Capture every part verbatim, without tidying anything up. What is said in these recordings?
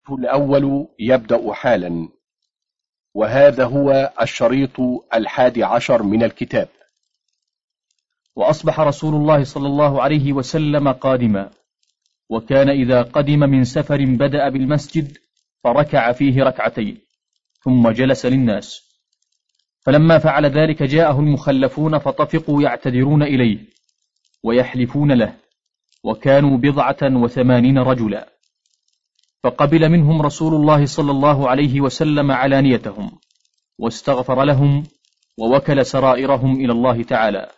الأول يبدأ حالا، وهذا هو الشريط الحادي عشر من الكتاب. وأصبح رسول الله صلى الله عليه وسلم قادما، وكان إذا قدم من سفر بدأ بالمسجد فركع فيه ركعتين ثم جلس للناس. فلما فعل ذلك جاءه المخلفون فطفقوا يعتذرون إليه ويحلفون له، وكانوا بضعة وثمانين رجلا، فقبل منهم رسول الله صلى الله عليه وسلم علانيتهم واستغفر لهم ووكل سرائرهم إلى الله تعالى.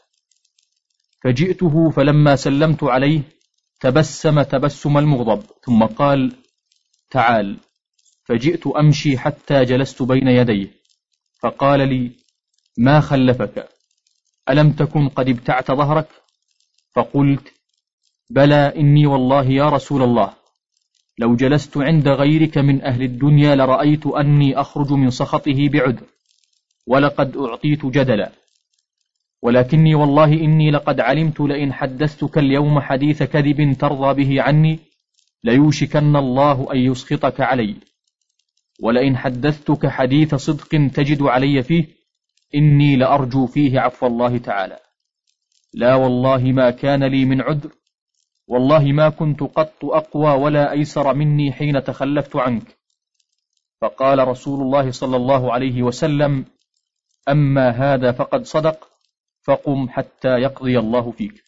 فجئته فلما سلمت عليه تبسم تبسم المغضب ثم قال: تعال. فجئت أمشي حتى جلست بين يديه فقال لي: ما خلفك؟ ألم تكن قد ابتعت ظهرك؟ فقلت: بلى إني والله يا رسول الله لو جلست عند غيرك من أهل الدنيا لرأيت أني أخرج من سخطه بعذر، ولقد أعطيت جدلا، ولكني والله إني لقد علمت لئن حدثتك اليوم حديث كذب ترضى به عني ليوشكن الله أن يسخطك علي، ولئن حدثتك حديث صدق تجد علي فيه إني لأرجو فيه عفو الله تعالى. لا والله ما كان لي من عذر، والله ما كنت قط أقوى ولا أيسر مني حين تخلفت عنك. فقال رسول الله صلى الله عليه وسلم: أما هذا فقد صدق، فقم حتى يقضي الله فيك.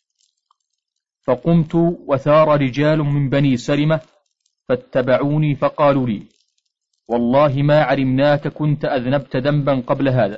فقمت وثار رجال من بني سلمة فاتبعوني فقالوا لي: والله ما علمناك كنت أذنبت ذنبا قبل هذا،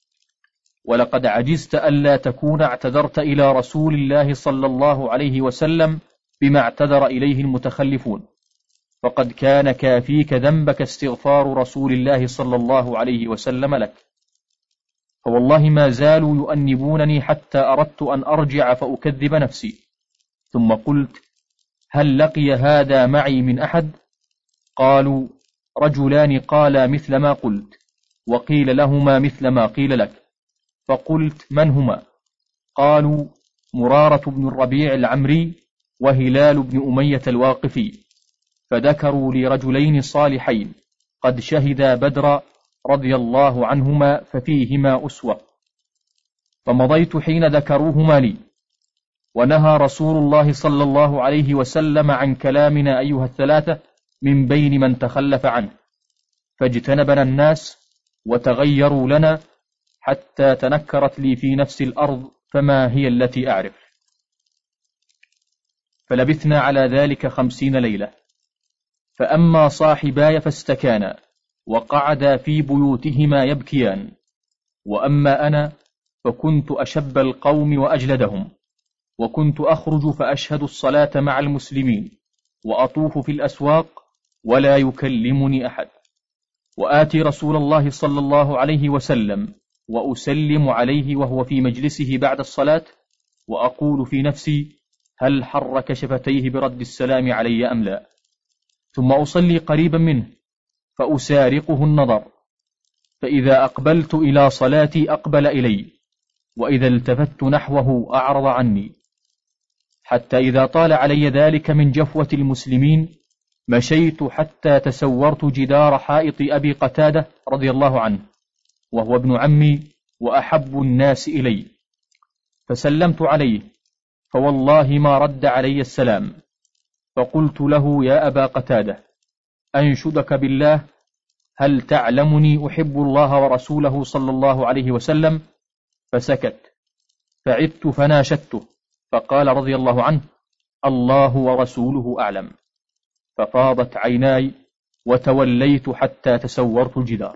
ولقد عجزت ألا تكون اعتذرت إلى رسول الله صلى الله عليه وسلم بما اعتذر إليه المتخلفون، فقد كان كافيك ذنبك استغفار رسول الله صلى الله عليه وسلم لك. فوالله ما زالوا يؤنبونني حتى أردت أن أرجع فأكذب نفسي، ثم قلت: هل لقي هذا معي من أحد؟ قالوا: رجلان قالا مثل ما قلت، وقيل لهما مثل ما قيل لك. فقلت: من هما؟ قالوا: مرارة بن الربيع العمري وهلال بن أمية الواقفي. فذكروا لي رجلين صالحين قد شهدا بدرا رضي الله عنهما ففيهما أسوة. فمضيت حين ذكروهما لي، ونهى رسول الله صلى الله عليه وسلم عن كلامنا أيها الثلاثة من بين من تخلف عنه، فاجتنبنا الناس وتغيروا لنا حتى تنكرت لي في نفس الأرض فما هي التي أعرف. فلبثنا على ذلك خمسين ليلة. فأما صاحباي فاستكانا وقعدا في بيوتهما يبكيان، وأما أنا فكنت أشب القوم وأجلدهم، وكنت أخرج فأشهد الصلاة مع المسلمين وأطوف في الأسواق ولا يكلمني أحد، وآتي رسول الله صلى الله عليه وسلم وأسلم عليه وهو في مجلسه بعد الصلاة، وأقول في نفسي: هل حرك شفتيه برد السلام علي أم لا؟ ثم أصلي قريبا منه فأسارقه النظر، فإذا أقبلت إلى صلاتي أقبل إلي، وإذا التفت نحوه أعرض عني، حتى إذا طال علي ذلك من جفوة المسلمين مشيت حتى تسورت جدار حائط أبي قتادة رضي الله عنه، وهو ابن عمي وأحب الناس إلي، فسلمت عليه، فوالله ما رد علي السلام. فقلت له: يا أبا قتادة، أنشدك بالله، هل تعلمني أحب الله ورسوله صلى الله عليه وسلم؟ فسكت، فعدت فناشدته، فقال رضي الله عنه: الله ورسوله أعلم. ففاضت عيناي وتوليت حتى تسورت الجدار.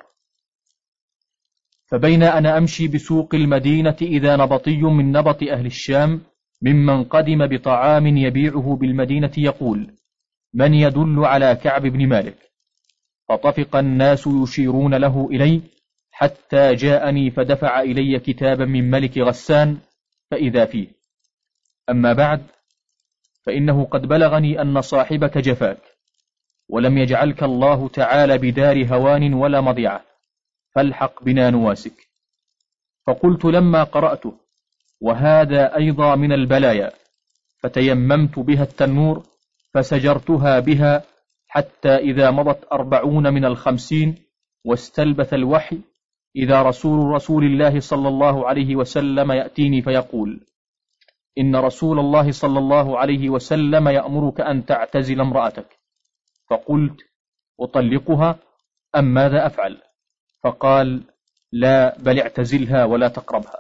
فبين أنا أمشي بسوق المدينة إذا نبطي من نبط أهل الشام ممن قدم بطعام يبيعه بالمدينة يقول: من يدل على كعب بن مالك؟ فطفق الناس يشيرون له إلي حتى جاءني فدفع إلي كتابا من ملك غسان فإذا فيه: أما بعد، فإنه قد بلغني أن صاحبك جفاك، ولم يجعلك الله تعالى بدار هوان ولا مضيعة، فالحق بنا نواسك. فقلت لما قرأته: وهذا أيضا من البلايا، فتيممت بها التنور فسجرتها بها حتى إذا مضت أربعون من الخمسين واستلبث الوحي إذا رسول رسول الله صلى الله عليه وسلم يأتيني فيقول: إن رسول الله صلى الله عليه وسلم يأمرك أن تعتزل امرأتك. فقلت: أطلقها أم ماذا أفعل؟ فقال: لا، بل اعتزلها ولا تقربها.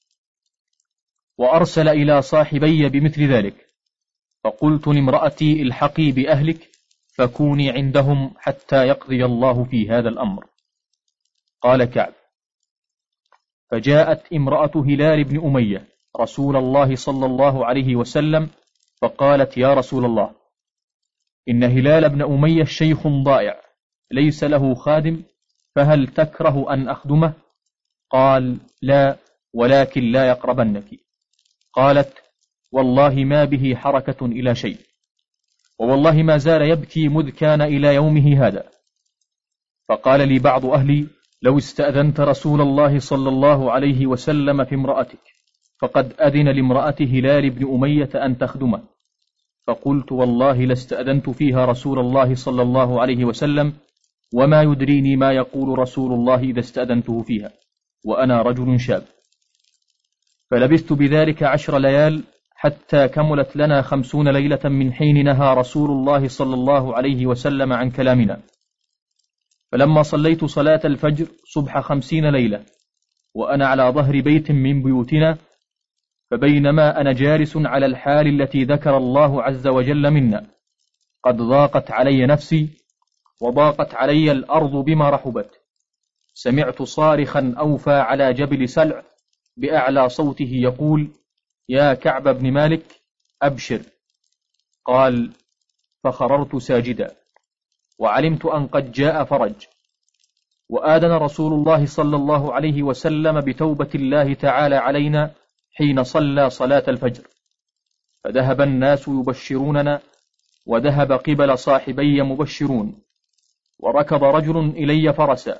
وأرسل إلى صاحبي بمثل ذلك، فقلت لامرأتي: الحقي بأهلك فكوني عندهم حتى يقضي الله في هذا الأمر. قال كعب: فجاءت امرأة هلال بن أمية رسول الله صلى الله عليه وسلم فقالت: يا رسول الله، إن هلال بن أمية شيخ ضائع ليس له خادم، فهل تكره أن أخدمه؟ قال: لا، ولكن لا يقربنك. قالت: والله ما به حركة إلى شيء، ووالله ما زال يبكي مذ كان إلى يومه هذا. فقال لي بعض أهلي: لو استأذنت رسول الله صلى الله عليه وسلم في امرأتك، فقد أذن لامرأة هلال بن أمية أن تخدمه. فقلت: والله لاستأذنت فيها رسول الله صلى الله عليه وسلم، وما يدريني ما يقول رسول الله إذا استأذنته فيها، وأنا رجل شاب. فلبثت بذلك عشر ليال حتى كملت لنا خمسون ليلة من حين نهى رسول الله صلى الله عليه وسلم عن كلامنا. فلما صليت صلاة الفجر صبح خمسين ليلة وأنا على ظهر بيت من بيوتنا، فبينما أنا جالس على الحال التي ذكر الله عز وجل منا، قد ضاقت علي نفسي وضاقت علي الأرض بما رحبت، سمعت صارخا أوفى على جبل سلع بأعلى صوته يقول: يا كعب بن مالك أبشر. قال: فخررت ساجدا، وعلمت أن قد جاء فرج. وآذن رسول الله صلى الله عليه وسلم بتوبة الله تعالى علينا حين صلى صلاة الفجر، فذهب الناس يبشروننا، وذهب قبل صاحبي مبشرون، وركض رجل إلي فرسا،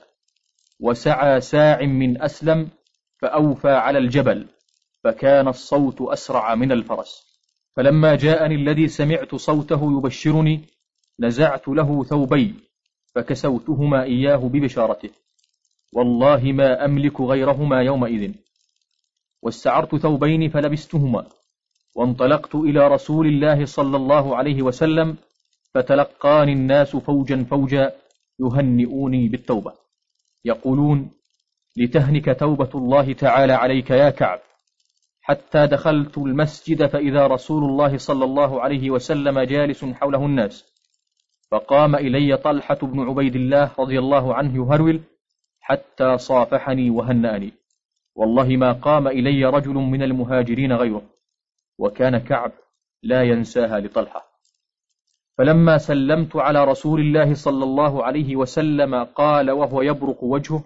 وسعى ساع من أسلم فأوفى على الجبل، فكان الصوت أسرع من الفرس. فلما جاءني الذي سمعت صوته يبشرني، نزعت له ثوبي فكسوتهما إياه ببشارته، والله ما أملك غيرهما يومئذ. واستعرت ثوبين فلبستهما، وانطلقت إلى رسول الله صلى الله عليه وسلم، فتلقاني الناس فوجا فوجا يهنئوني بالتوبة، يقولون: لتهنك توبة الله تعالى عليك يا كعب. حتى دخلت المسجد فإذا رسول الله صلى الله عليه وسلم جالس حوله الناس، فقام إلي طلحة بن عبيد الله رضي الله عنه يهرول حتى صافحني وهنأني، والله ما قام إلي رجل من المهاجرين غيره، وكان كعب لا ينساها لطلحة. فلما سلمت على رسول الله صلى الله عليه وسلم قال وهو يبرق وجهه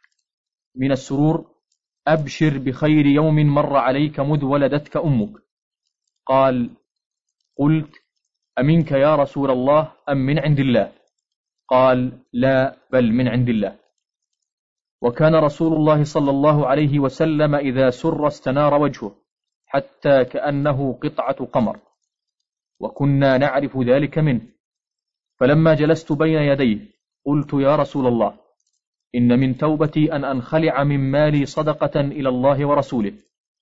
من السرور: أبشر بخير يوم مر عليك مذ ولدتك أمك. قال: قلت: أمنك يا رسول الله أم من عند الله؟ قال: لا، بل من عند الله. وكان رسول الله صلى الله عليه وسلم إذا سر استنار وجهه حتى كأنه قطعة قمر، وكنا نعرف ذلك منه. فلما جلست بين يديه قلت: يا رسول الله، إن من توبتي أن أنخلع من مالي صدقة إلى الله ورسوله.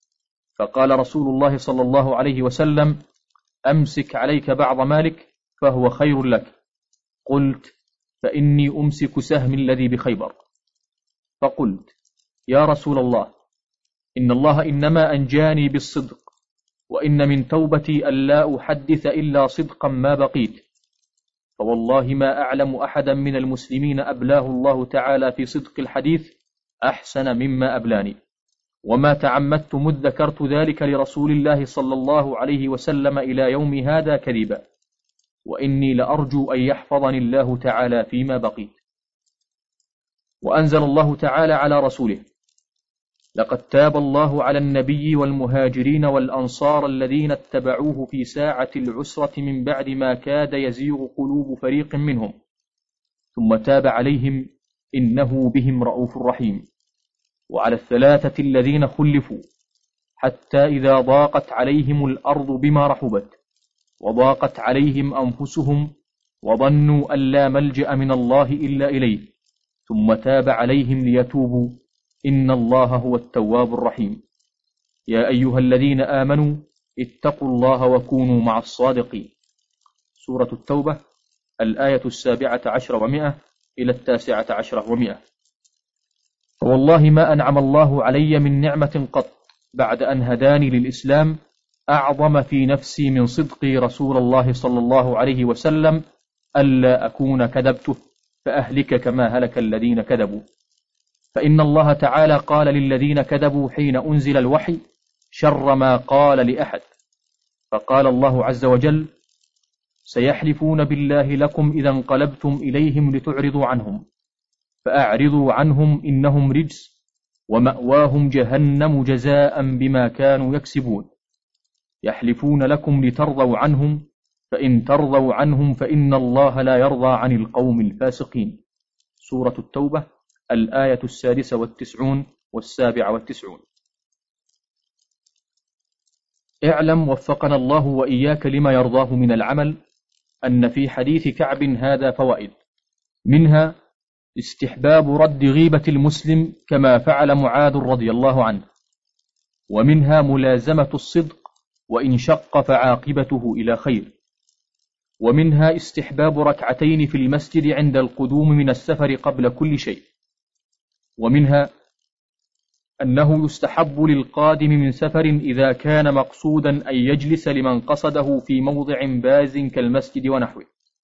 فقال رسول الله صلى الله عليه وسلم: أمسك عليك بعض مالك فهو خير لك. قلت: فإني أمسك سهمي الذي بخيبر. فقلت: يا رسول الله، إن الله إنما أنجاني بالصدق، وإن من توبتي ألا أحدث إلا صدقا ما بقيت، فوالله ما أعلم أحدا من المسلمين أبلاه الله تعالى في صدق الحديث أحسن مما أبلاني، وما تعمدت مذ ذكرت ذلك لرسول الله صلى الله عليه وسلم إلى يوم هذا كذبا، وإني لأرجو أن يحفظني الله تعالى فيما بقيت. وأنزل الله تعالى على رسوله: لقد تاب الله على النبي والمهاجرين والأنصار الذين اتبعوه في ساعة العسرة من بعد ما كاد يزيغ قلوب فريق منهم، ثم تاب عليهم إنه بهم رؤوف رحيم. وعلى الثلاثة الذين خلفوا حتى إذا ضاقت عليهم الأرض بما رحبت، وضاقت عليهم أنفسهم، وظنوا أن لا ملجأ من الله إلا إليه ثم تاب عليهم ليتوبوا إن الله هو التواب الرحيم. يا أيها الذين آمنوا اتقوا الله وكونوا مع الصادقين. سورة التوبة الآية السابعة عشر ومئة إلى التاسعة عشر ومئة. والله ما أنعم الله علي من نعمة قط بعد أن هداني للإسلام أعظم في نفسي من صدقي رسول الله صلى الله عليه وسلم ألا أكون كذبته فأهلك كما هلك الذين كذبوا. فإن الله تعالى قال للذين كذبوا حين أنزل الوحي شر ما قال لأحد، فقال الله عز وجل: سيحلفون بالله لكم إذا انقلبتم إليهم لتعرضوا عنهم فأعرضوا عنهم إنهم رجس ومأواهم جهنم جزاء بما كانوا يكسبون. يحلفون لكم لترضوا عنهم فإن ترضوا عنهم فإن الله لا يرضى عن القوم الفاسقين. سورة التوبة الآية السادسة والتسعون والسابعة والتسعون. اعلم وفقنا الله وإياك لما يرضاه من العمل أن في حديث كعب هذا فوائد، منها استحباب رد غيبة المسلم كما فعل معاذ رضي الله عنه، ومنها ملازمة الصدق وإن شق فعاقبته إلى خير، ومنها استحباب ركعتين في المسجد عند القدوم من السفر قبل كل شيء، ومنها أنه يستحب للقادم من سفر إذا كان مقصودا أن يجلس لمن قصده في موضع باز كالمسجد ونحوه،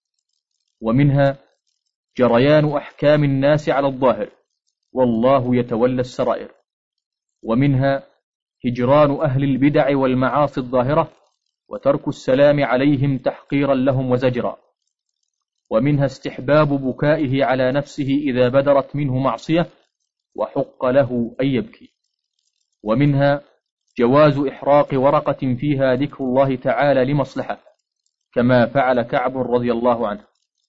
ومنها جريان أحكام الناس على الظاهر والله يتولى السرائر، ومنها هجران أهل البدع والمعاصي الظاهرة وترك السلام عليهم تحقيرا لهم وزجرا، ومنها استحباب بكائه على نفسه إذا بدرت منه معصية وحق له أن يبكي، ومنها جواز إحراق ورقة فيها ذكر الله تعالى لمصلحة كما فعل كعب رضي الله عنه،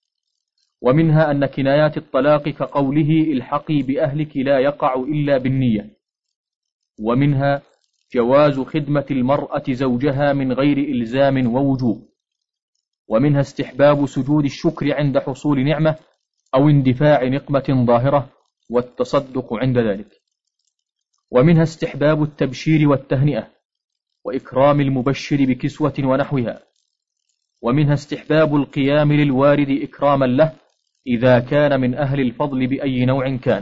ومنها أن كنايات الطلاق كقوله الحقي بأهلك لا يقع إلا بالنية، ومنها جواز خدمة المرأة زوجها من غير إلزام ووجوب، ومنها استحباب سجود الشكر عند حصول نعمة أو اندفاع نقمة ظاهرة والتصدق عند ذلك، ومنها استحباب التبشير والتهنئة وإكرام المبشر بكسوة ونحوها، ومنها استحباب القيام للوارد إكراما له إذا كان من أهل الفضل بأي نوع كان،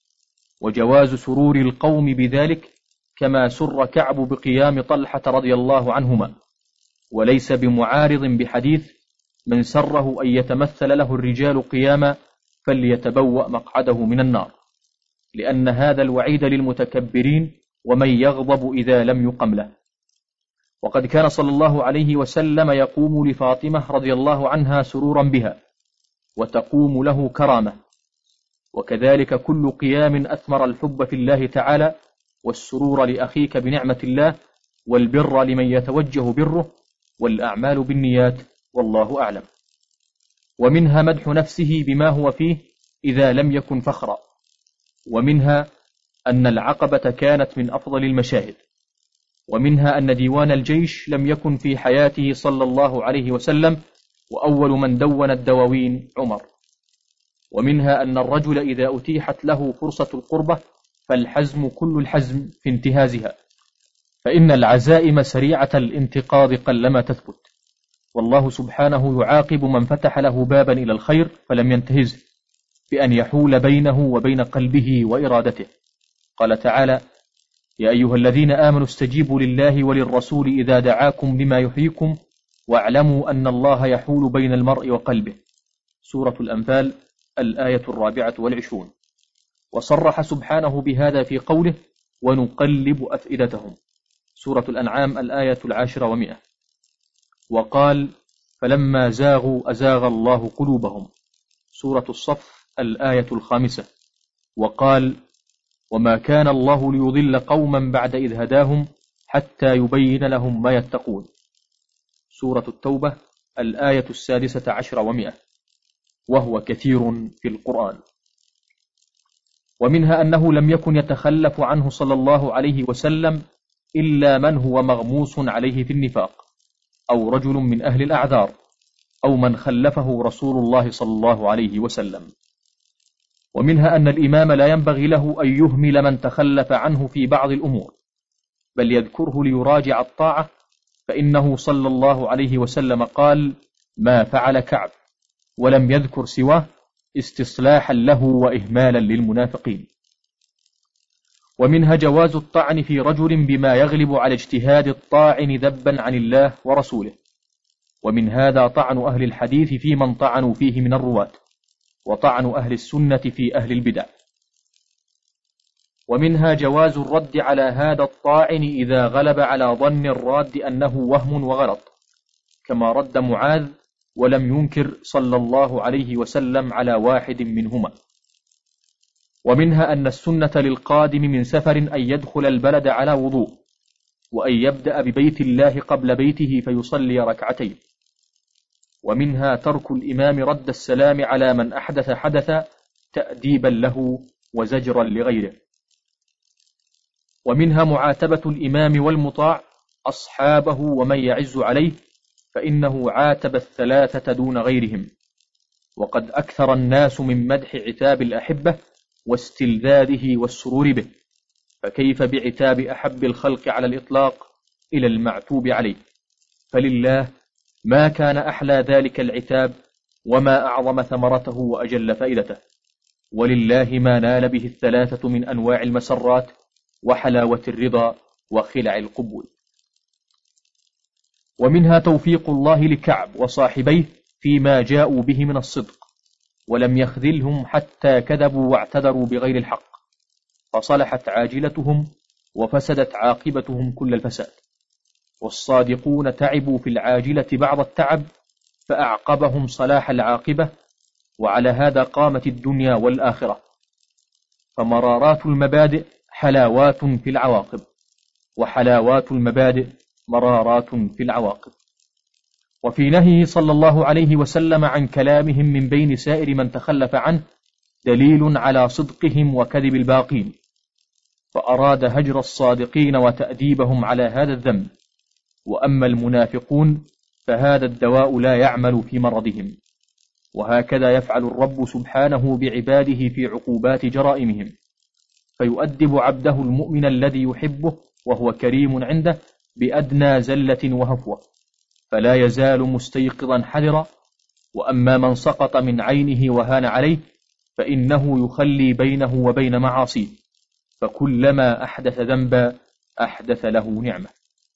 وجواز سرور القوم بذلك كما سر كعب بقيام طلحة رضي الله عنهما، وليس بمعارض بحديث من سره أن يتمثل له الرجال قياما فليتبوأ مقعده من النار، لأن هذا الوعيد للمتكبرين ومن يغضب إذا لم يقم له. وقد كان صلى الله عليه وسلم يقوم لفاطمة رضي الله عنها سرورا بها وتقوم له كرامة، وكذلك كل قيام أثمر الحب في الله تعالى والسرور لأخيك بنعمة الله والبر لمن يتوجه بره والأعمال بالنيات والله أعلم. ومنها مدح نفسه بما هو فيه إذا لم يكن فخرا، ومنها أن العقبة كانت من أفضل المشاهد، ومنها أن ديوان الجيش لم يكن في حياته صلى الله عليه وسلم وأول من دون الدواوين عمر، ومنها أن الرجل إذا أتيحت له فرصة القربة فالحزم كل الحزم في انتهازها، فإن العزائم سريعة الانتقاض قلما تثبت، والله سبحانه يعاقب من فتح له بابا إلى الخير فلم ينتهزه بأن يحول بينه وبين قلبه وإرادته. قال تعالى: يا أيها الذين آمنوا استجيبوا لله وللرسول إذا دعاكم لما يحييكم واعلموا أن الله يحول بين المرء وقلبه. سورة الأنفال الآية الرابعة والعشرون. وصرح سبحانه بهذا في قوله: ونقلب أفئدتهم. سورة الأنعام الآية العاشرة ومئة. وقال: فلما زاغوا أزاغ الله قلوبهم. سورة الصف الآية الخامسة. وقال: وما كان الله ليضل قوما بعد إذ هداهم حتى يبين لهم ما يتقون. سورة التوبة الآية السادسة عشر ومئة، وهو كثير في القرآن. ومنها أنه لم يكن يتخلف عنه صلى الله عليه وسلم إلا من هو مغموس عليه في النفاق أو رجل من أهل الأعذار، أو من خلفه رسول الله صلى الله عليه وسلم. ومنها أن الإمام لا ينبغي له أن يهمل من تخلف عنه في بعض الأمور، بل يذكره ليراجع الطاعة، فإنه صلى الله عليه وسلم قال: ما فعل كعب، ولم يذكر سواه استصلاحا له وإهمالا للمنافقين. ومنها جواز الطعن في رجل بما يغلب على اجتهاد الطاعن ذبا عن الله ورسوله، ومن هذا طعن أهل الحديث في من طعنوا فيه من الرواة، وطعن أهل السنة في أهل البدع. ومنها جواز الرد على هذا الطاعن إذا غلب على ظن الراد أنه وهم وغلط، كما رد معاذ ولم ينكر صلى الله عليه وسلم على واحد منهما. ومنها أن السنة للقادم من سفر أن يدخل البلد على وضوء، وأن يبدأ ببيت الله قبل بيته فيصلي ركعتين. ومنها ترك الإمام رد السلام على من أحدث حدثا تأديبا له وزجرا لغيره. ومنها معاتبة الإمام والمطاع أصحابه ومن يعز عليه، فإنه عاتب الثلاثة دون غيرهم، وقد أكثر الناس من مدح عتاب الأحبة واستلذاذه والسرور به، فكيف بعتاب أحب الخلق على الإطلاق إلى المعتوب عليه؟ فلله ما كان أحلى ذلك العتاب، وما أعظم ثمرته وأجل فائدته، ولله ما نال به الثلاثة من أنواع المسرات وحلاوة الرضا وخلع القبول. ومنها توفيق الله لكعب وصاحبيه فيما جاءوا به من الصدق، ولم يخذلهم حتى كذبوا واعتذروا بغير الحق، فصلحت عاجلتهم وفسدت عاقبتهم كل الفساد. والصادقون تعبوا في العاجلة بعض التعب فأعقبهم صلاح العاقبة، وعلى هذا قامت الدنيا والآخرة. فمرارات المبادئ حلاوات في العواقب، وحلاوات المبادئ مرارات في العواقب. وفي نهيه صلى الله عليه وسلم عن كلامهم من بين سائر من تخلف عنه دليل على صدقهم وكذب الباقين، فأراد هجر الصادقين وتأديبهم على هذا الذنب. وأما المنافقون فهذا الدواء لا يعمل في مرضهم، وهكذا يفعل الرب سبحانه بعباده في عقوبات جرائمهم، فيؤدب عبده المؤمن الذي يحبه وهو كريم عنده بأدنى زلة وهفوة، فلا يزال مستيقظا حذرا. وأما من سقط من عينه وهان عليه فإنه يخلي بينه وبين معاصيه، فكلما أحدث ذنبا أحدث له نعمة.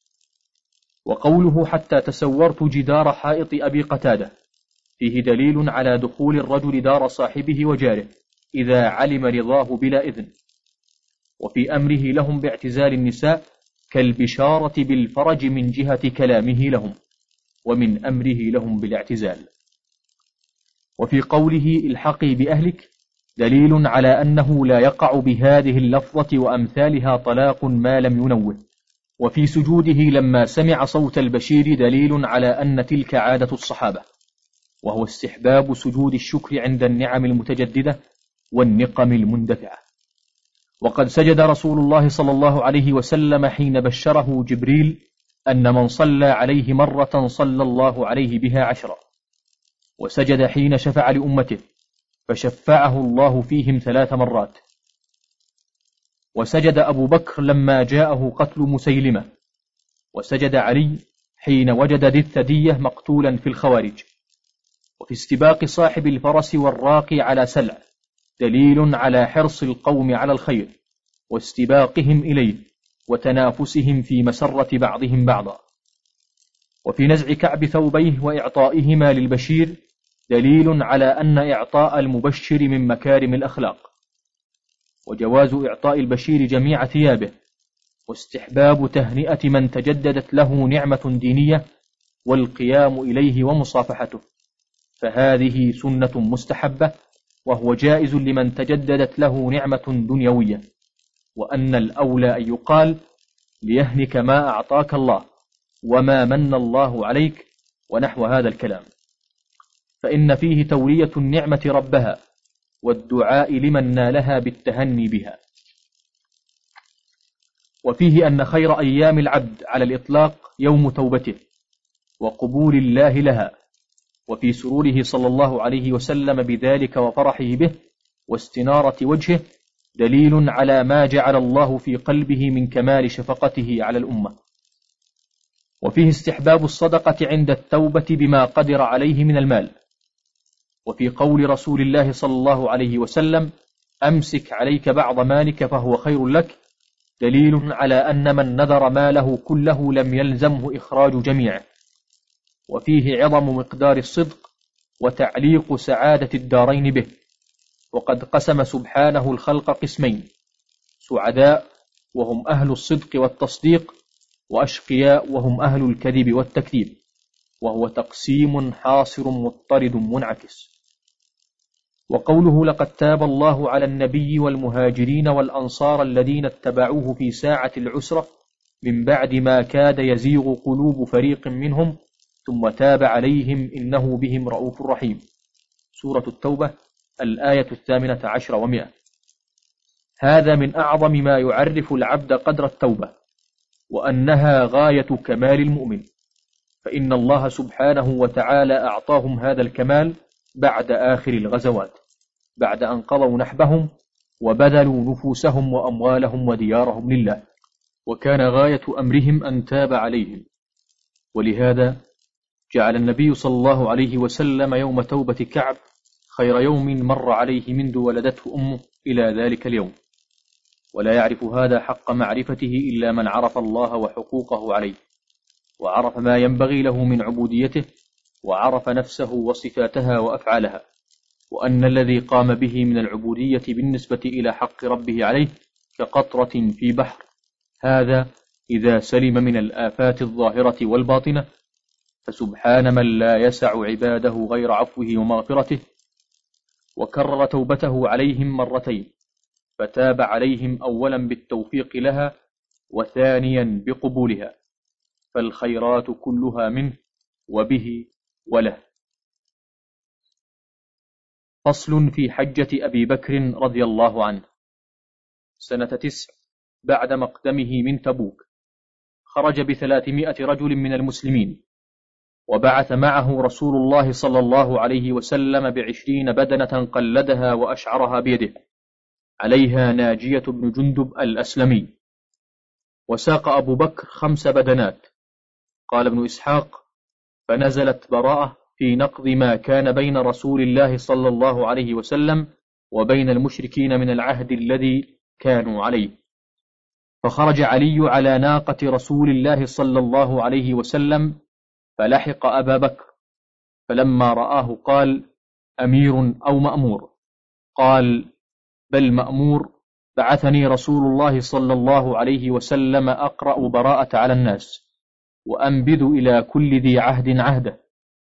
وقوله حتى تسورت جدار حائط أبي قتادة فيه دليل على دخول الرجل دار صاحبه وجاره إذا علم رضاه بلا إذن، وفي أمره لهم باعتزال النساء كالبشارة بالفرج من جهة كلامه لهم، ومن أمره لهم بالاعتزال. وفي قوله الحقي بأهلك دليل على أنه لا يقع بهذه اللفظة وأمثالها طلاق ما لم ينوه. وفي سجوده لما سمع صوت البشير دليل على أن تلك عادة الصحابة، وهو استحباب سجود الشكر عند النعم المتجددة والنقم المندفعة. وقد سجد رسول الله صلى الله عليه وسلم حين بشره جبريل أن من صلى عليه مرة صلى الله عليه بها عشرة، وسجد حين شفع لأمته فشفعه الله فيهم ثلاث مرات. وسجد أبو بكر لما جاءه قتل مسيلمة، وسجد علي حين وجد ذي الثدية مقتولا في الخوارج. وفي استباق صاحب الفرس والراقي على سلع دليل على حرص القوم على الخير واستباقهم إليه وتنافسهم في مسرة بعضهم بعضا. وفي نزع كعب ثوبيه وإعطائهما للبشير دليل على أن إعطاء المبشر من مكارم الأخلاق، وجواز إعطاء البشير جميع ثيابه، واستحباب تهنئة من تجددت له نعمة دينية والقيام إليه ومصافحته، فهذه سنة مستحبة، وهو جائز لمن تجددت له نعمة دنيوية. وأن الأولى أن يقال ليهنك ما أعطاك الله وما من الله عليك ونحو هذا الكلام، فإن فيه تورية النعمة ربها والدعاء لمن نالها بالتهني بها. وفيه أن خير أيام العبد على الإطلاق يوم توبته وقبول الله لها، وفي سروره صلى الله عليه وسلم بذلك وفرحه به واستنارة وجهه دليل على ما جعل الله في قلبه من كمال شفقته على الأمة. وفيه استحباب الصدقة عند التوبة بما قدر عليه من المال. وفي قول رسول الله صلى الله عليه وسلم أمسك عليك بعض مالك فهو خير لك دليل على أن من نذر ماله كله لم يلزمه إخراج جميعه. وفيه عظم مقدار الصدق وتعليق سعادة الدارين به. وقد قسم سبحانه الخلق قسمين: سعداء وهم أهل الصدق والتصديق، وأشقياء وهم أهل الكذب والتكذيب، وهو تقسيم حاصر مضطرد منعكس. وقوله لقد تاب الله على النبي والمهاجرين والأنصار الذين اتبعوه في ساعة العسرة من بعد ما كاد يزيغ قلوب فريق منهم ثم تاب عليهم إنه بهم رؤوف رحيم. سورة التوبة الآية الثامنة عشر ومئة. هذا من أعظم ما يعرف العبد قدر التوبة، وأنها غاية كمال المؤمن، فإن الله سبحانه وتعالى أعطاهم هذا الكمال بعد آخر الغزوات، بعد أن قضوا نحبهم وبذلوا نفوسهم وأموالهم وديارهم لله، وكان غاية أمرهم أن تاب عليهم. ولهذا جعل النبي صلى الله عليه وسلم يوم توبة كعب خير يوم مر عليه منذ ولدته أمه إلى ذلك اليوم، ولا يعرف هذا حق معرفته إلا من عرف الله وحقوقه عليه، وعرف ما ينبغي له من عبوديته، وعرف نفسه وصفاتها وأفعالها، وأن الذي قام به من العبودية بالنسبة إلى حق ربه عليه كقطرة في بحر، هذا إذا سلم من الآفات الظاهرة والباطنة. فسبحان من لا يسع عباده غير عفوه ومغفرته. وكرر توبته عليهم مرتين، فتاب عليهم أولا بالتوفيق لها، وثانيا بقبولها، فالخيرات كلها منه وبه وله. فصل في حجة أبي بكر رضي الله عنه. سنة تسع بعد مقدمه من تبوك، خرج بثلاثمائة رجل من المسلمين، وبعث معه رسول الله صلى الله عليه وسلم بعشرين بدنة قلدها وأشعرها بيده، عليها ناجية بن جندب الأسلمي. وساق أبو بكر خمس بدنات. قال ابن إسحاق: فنزلت براءة في نقض ما كان بين رسول الله صلى الله عليه وسلم وبين المشركين من العهد الذي كانوا عليه. فخرج علي على ناقة رسول الله صلى الله عليه وسلم فلحق أبا بكر، فلما رآه قال: أمير أو مأمور؟ قال: بل مأمور، بعثني رسول الله صلى الله عليه وسلم أقرأ براءة على الناس، وأنبذ إلى كل ذي عهد عهده.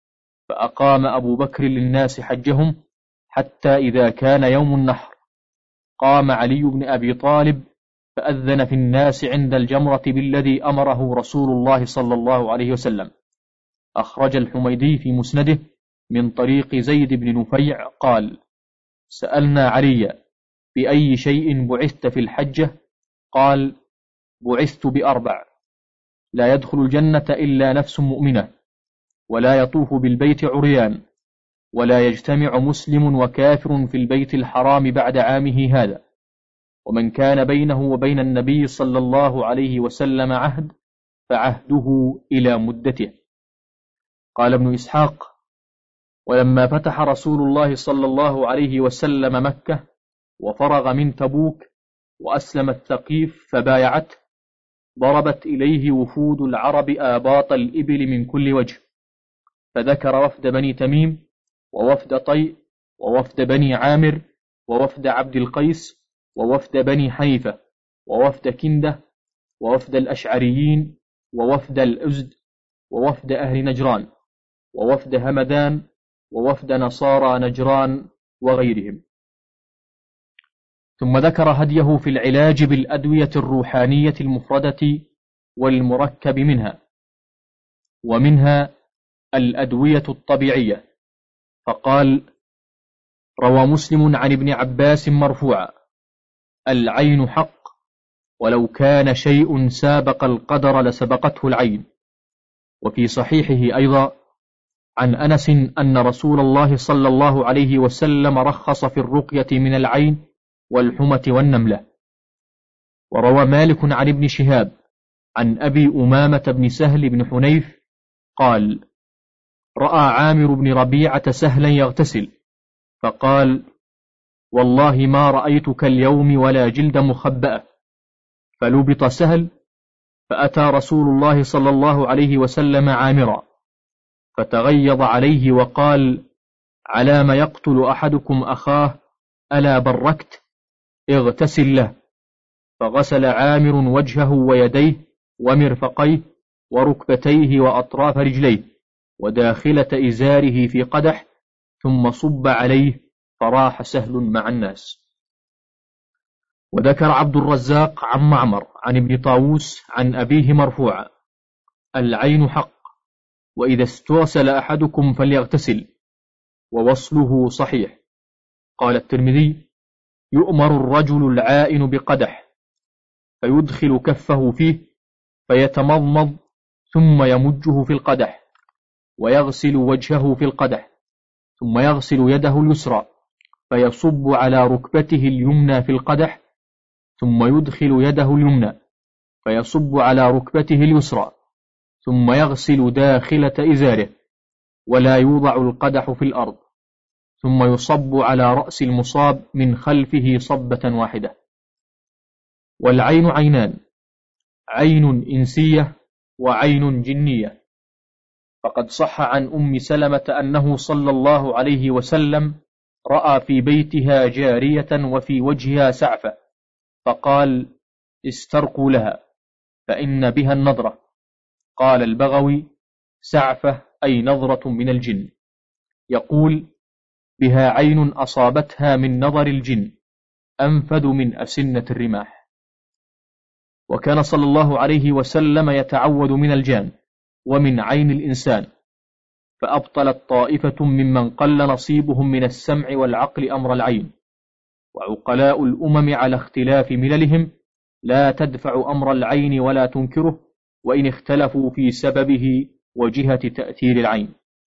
فأقام أبو بكر للناس حجهم حتى إذا كان يوم النحر قام علي بن أبي طالب فأذن في الناس عند الجمرة بالذي أمره رسول الله صلى الله عليه وسلم. أخرج الحميدي في مسنده من طريق زيد بن نفيع قال: سألنا علي: بأي شيء بعثت في الحجة؟ قال: بعثت بأربع: لا يدخل الجنة إلا نفس مؤمنة، ولا يطوف بالبيت عريان، ولا يجتمع مسلم وكافر في البيت الحرام بعد عامه هذا، ومن كان بينه وبين النبي صلى الله عليه وسلم عهد فعهده إلى مدته. قال ابن إسحاق: ولما فتح رسول الله صلى الله عليه وسلم مكة وفرغ من تبوك وأسلم الثقيف فبايعته، ضربت إليه وفود العرب آباط الإبل من كل وجه، فذكر وفد بني تميم ووفد طيء ووفد بني عامر ووفد عبد القيس ووفد بني حنيفة ووفد كندة ووفد الأشعريين ووفد الأزد ووفد أهل نجران ووفد همدان ووفد نصارى نجران وغيرهم. ثم ذكر هديه في العلاج بالأدوية الروحانية المفردة والمركب منها، ومنها الأدوية الطبيعية، فقال: روى مسلم عن ابن عباس مرفوعا: العين حق، ولو كان شيء سابق القدر لسبقته العين. وفي صحيحه أيضا: عن أنس أن رسول الله صلى الله عليه وسلم رخص في الرقية من العين والحمة والنملة. وروى مالك عن ابن شهاب عن أبي أمامة بن سهل بن حنيف قال: رأى عامر بن ربيعة سهلا يغتسل فقال: والله ما رأيتك اليوم ولا جلد مخبأة. فلبط سهل، فأتى رسول الله صلى الله عليه وسلم عامرا فتغيظ عليه وقال: على ما يقتل أحدكم أخاه ألا بركت؟ اغتسل له. فغسل عامر وجهه ويديه ومرفقيه وركبتيه وأطراف رجليه وداخلة إزاره في قدح، ثم صب عليه فراح سهل مع الناس. وذكر عبد الرزاق عن معمر عن ابن طاووس عن أبيه مرفوعا: العين حق، وإذا استغسل أحدكم فليغتسل، ووصله صحيح. قال الترمذي: يؤمر الرجل العائن بقدح فيدخل كفه فيه فيتمضمض ثم يمجه في القدح، ويغسل وجهه في القدح، ثم يغسل يده اليسرى فيصب على ركبته اليمنى في القدح، ثم يدخل يده اليمنى فيصب على ركبته اليسرى، ثم يغسل داخلة إزاره، ولا يوضع القدح في الأرض، ثم يصب على رأس المصاب من خلفه صبة واحدة. والعين عينان: عين إنسية وعين جنية. فقد صح عن أم سلمة أنه صلى الله عليه وسلم رأى في بيتها جارية وفي وجهها سعفة، فقال: استرقوا لها فإن بها النظرة. قال البغوي: سعفة أي نظرة من الجن. يقول: بها عين أصابتها من نظر الجن أنفذ من أسنة الرماح. وكان صلى الله عليه وسلم يتعوذ من الجان ومن عين الإنسان، فأبطلت طائفة ممن قل نصيبهم من السمع والعقل أمر العين. وعقلاء الأمم على اختلاف مللهم لا تدفع أمر العين ولا تنكره، وإن اختلفوا في سببه وجهة تأثير العين.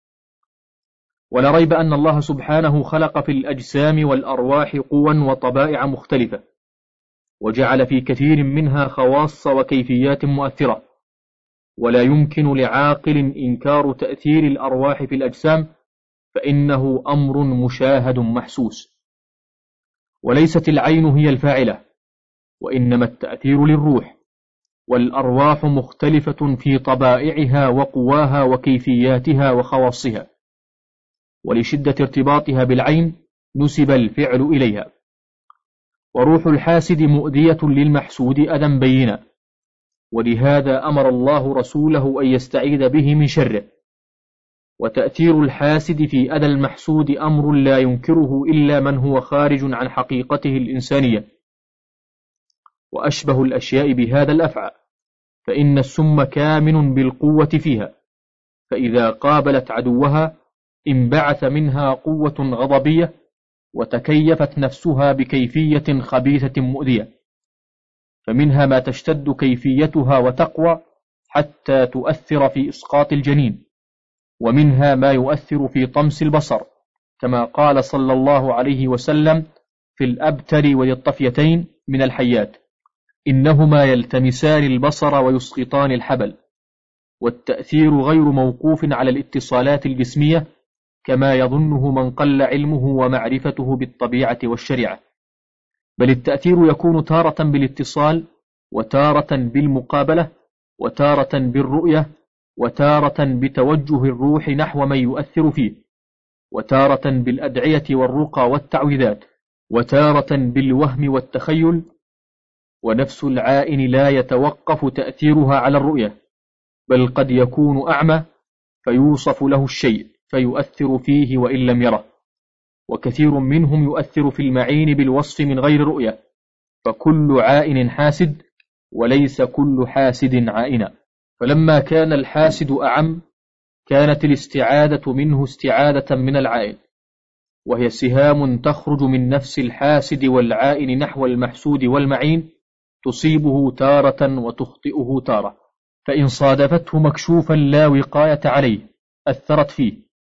ولا ريب أن الله سبحانه خلق في الأجسام والأرواح قوى وطبائع مختلفة، وجعل في كثير منها خواص وكيفيات مؤثرة، ولا يمكن لعاقل إنكار تأثير الأرواح في الأجسام، فإنه أمر مشاهد محسوس. وليست العين هي الفاعلة، وإنما التأثير للروح، والأرواح مختلفة في طبائعها وقواها وكيفياتها وخواصها، ولشدة ارتباطها بالعين نسب الفعل إليها. وروح الحاسد مؤذية للمحسود أذى بينا، ولهذا أمر الله رسوله أن يستعيذ به من شره. وتأثير الحاسد في أذى المحسود أمر لا ينكره إلا من هو خارج عن حقيقته الإنسانية. وأشبه الأشياء بهذا الأفعى، فإن السم كامن بالقوة فيها، فإذا قابلت عدوها انبعث منها قوة غضبية، وتكيفت نفسها بكيفية خبيثة مؤذية، فمنها ما تشتد كيفيتها وتقوى حتى تؤثر في إسقاط الجنين، ومنها ما يؤثر في طمس البصر، كما قال صلى الله عليه وسلم في الأبتر والطفيتين من الحيات: إنهما يلتمسان البصر ويسقطان الحبل. والتأثير غير موقوف على الاتصالات الجسمية كما يظنه من قل علمه ومعرفته بالطبيعة والشريعة، بل التأثير يكون تارة بالاتصال، وتارة بالمقابلة، وتارة بالرؤية، وتارة بتوجه الروح نحو من يؤثر فيه، وتارة بالأدعية والرقى والتعويذات، وتارة بالوهم والتخيل. ونفس العائن لا يتوقف تأثيرها على الرؤية، بل قد يكون أعمى فيوصف له الشيء فيؤثر فيه وإن لم يره، وكثير منهم يؤثر في المعين بالوصف من غير رؤية. فكل عائن حاسد، وليس كل حاسد عائنا. فلما كان الحاسد أعم كانت الاستعادة منه استعادة من العائن، وهي سهام تخرج من نفس الحاسد والعائن نحو المحسود والمعين، تصيبه تارة وتخطئه تارة، فإن صادفته مكشوفا لا وقاية عليه أثرت فيه،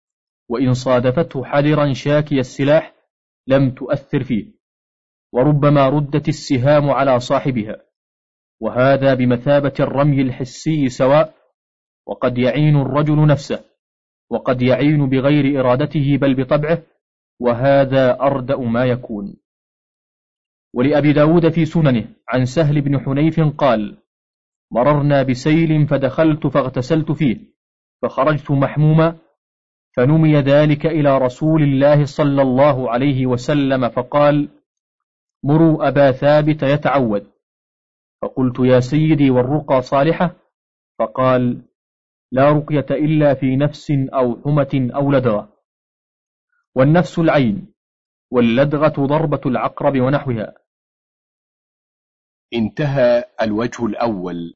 وإن صادفته حذرا شاكي السلاح لم تؤثر فيه، وربما ردت السهام على صاحبها، وهذا بمثابة الرمي الحسي سواء، وقد يعين الرجل نفسه، وقد يعين بغير إرادته بل بطبعه، وهذا أردأ ما يكون. ولأبي داود في سننه عن سهل بن حنيف قال: مررنا بسيل فدخلت فاغتسلت فيه، فخرجت محموما، فنمي ذلك إلى رسول الله صلى الله عليه وسلم فقال: مروا أبا ثابت يتعوذ. فقلت: يا سيدي والرقى صالحة؟ فقال: لا رقية إلا في نفس أو حمة أو لدغة، والنفس العين، واللدغة ضربة العقرب ونحوها. انتهى الوجه الأول.